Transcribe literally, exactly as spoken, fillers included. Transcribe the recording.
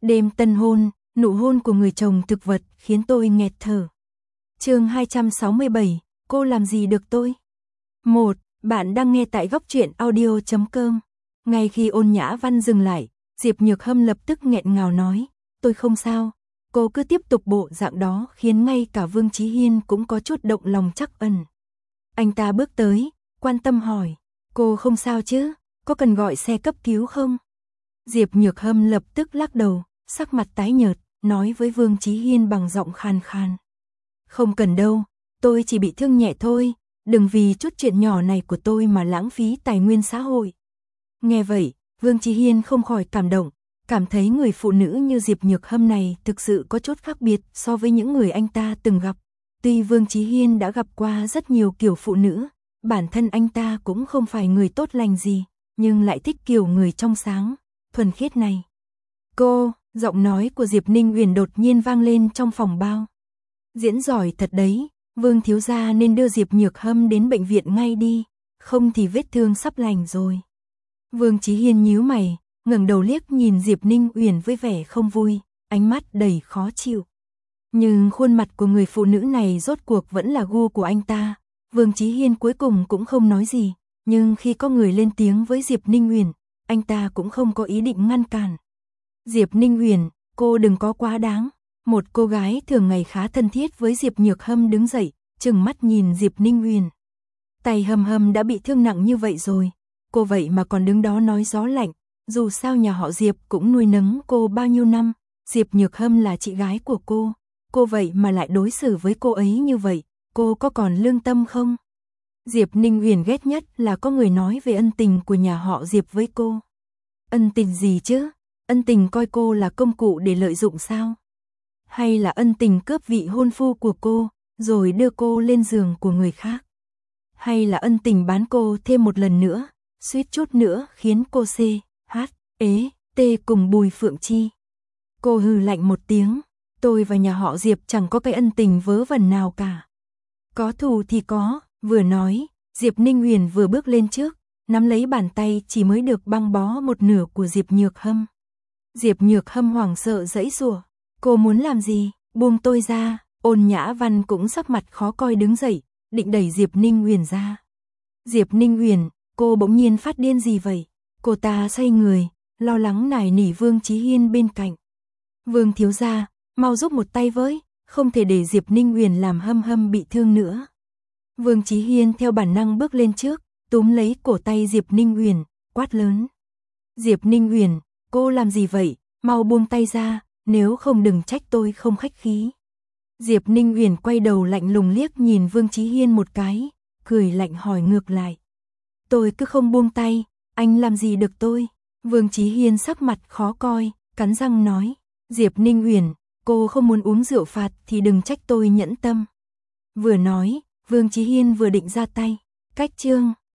Đêm tân hôn, nụ hôn của người chồng thực vật khiến tôi nghẹt thở. Chương hai trăm sáu mươi bảy, cô làm gì được tôi? một. Bạn đang nghe tại góc truyện audio chấm com. Ngay khi Ôn Nhã Văn dừng lại, Diệp Nhược Hâm lập tức nghẹn ngào nói, tôi không sao. Cô cứ tiếp tục bộ dạng đó khiến ngay cả Vương Chí Hiên cũng có chút động lòng trắc ẩn. Anh ta bước tới, quan tâm hỏi, cô không sao chứ, có cần gọi xe cấp cứu không? Diệp Nhược Hâm lập tức lắc đầu, sắc mặt tái nhợt, nói với Vương Chí Hiên bằng giọng khàn khàn. Không cần đâu, tôi chỉ bị thương nhẹ thôi, đừng vì chút chuyện nhỏ này của tôi mà lãng phí tài nguyên xã hội. Nghe vậy, Vương Chí Hiên không khỏi cảm động, cảm thấy người phụ nữ như Diệp Nhược Hâm này thực sự có chút khác biệt so với những người anh ta từng gặp. Tuy Vương Chí Hiên đã gặp qua rất nhiều kiểu phụ nữ, bản thân anh ta cũng không phải người tốt lành gì, nhưng lại thích kiểu người trong sáng, thuần khiết này. Cô, giọng nói của Diệp Ninh Uyển đột nhiên vang lên trong phòng bao. Diễn giỏi thật đấy, Vương thiếu gia nên đưa Diệp Nhược Hâm đến bệnh viện ngay đi, không thì vết thương sắp lành rồi. Vương Chí Hiên nhíu mày, ngẩng đầu liếc nhìn Diệp Ninh Uyển với vẻ không vui, ánh mắt đầy khó chịu. Nhưng khuôn mặt của người phụ nữ này rốt cuộc vẫn là gu của anh ta. Vương Chí Hiên cuối cùng cũng không nói gì, nhưng khi có người lên tiếng với Diệp Ninh Uyển, anh ta cũng không có ý định ngăn cản. Diệp Ninh Uyển, cô đừng có quá đáng. Một cô gái thường ngày khá thân thiết với Diệp Nhược Hâm đứng dậy, trừng mắt nhìn Diệp Ninh Uyển. Tay Hâm Hâm đã bị thương nặng như vậy rồi, cô vậy mà còn đứng đó nói gió lạnh, dù sao nhà họ Diệp cũng nuôi nấng cô bao nhiêu năm, Diệp Nhược Hâm là chị gái của cô, cô vậy mà lại đối xử với cô ấy như vậy, cô có còn lương tâm không? Diệp Ninh Uyển ghét nhất là có người nói về ân tình của nhà họ Diệp với cô. Ân tình gì chứ? Ân tình coi cô là công cụ để lợi dụng sao? Hay là ân tình cướp vị hôn phu của cô, rồi đưa cô lên giường của người khác? Hay là ân tình bán cô thêm một lần nữa, suýt chút nữa khiến cô C, H, ế, T cùng Bùi Phượng Chi? Cô hừ lạnh một tiếng, tôi và nhà họ Diệp chẳng có cái ân tình vớ vẩn nào cả. Có thù thì có, vừa nói, Diệp Ninh Uyển vừa bước lên trước, nắm lấy bàn tay chỉ mới được băng bó một nửa của Diệp Nhược Hâm. Diệp Nhược Hâm hoảng sợ giãy giụa, cô muốn làm gì? Buông tôi ra. Ôn Nhã Văn cũng sắc mặt khó coi đứng dậy, định đẩy Diệp Ninh Uyển ra. Diệp Ninh Uyển, cô bỗng nhiên phát điên gì vậy? Cô ta xoay người, lo lắng nài nỉ Vương Chí Hiên bên cạnh. Vương thiếu gia, mau giúp một tay với, không thể để Diệp Ninh Uyển làm Hâm Hâm bị thương nữa. Vương Chí Hiên theo bản năng bước lên trước, túm lấy cổ tay Diệp Ninh Uyển, quát lớn. Diệp Ninh Uyển, cô làm gì vậy? Mau buông tay ra, nếu không đừng trách tôi không khách khí. Diệp Ninh Uyển quay đầu lạnh lùng liếc nhìn Vương Chí Hiên một cái, cười lạnh hỏi ngược lại. Tôi cứ không buông tay, anh làm gì được tôi? Vương Chí Hiên sắc mặt khó coi, cắn răng nói. Diệp Ninh Uyển, cô không muốn uống rượu phạt thì đừng trách tôi nhẫn tâm. Vừa nói, Vương Chí Hiên vừa định ra tay. Cách chương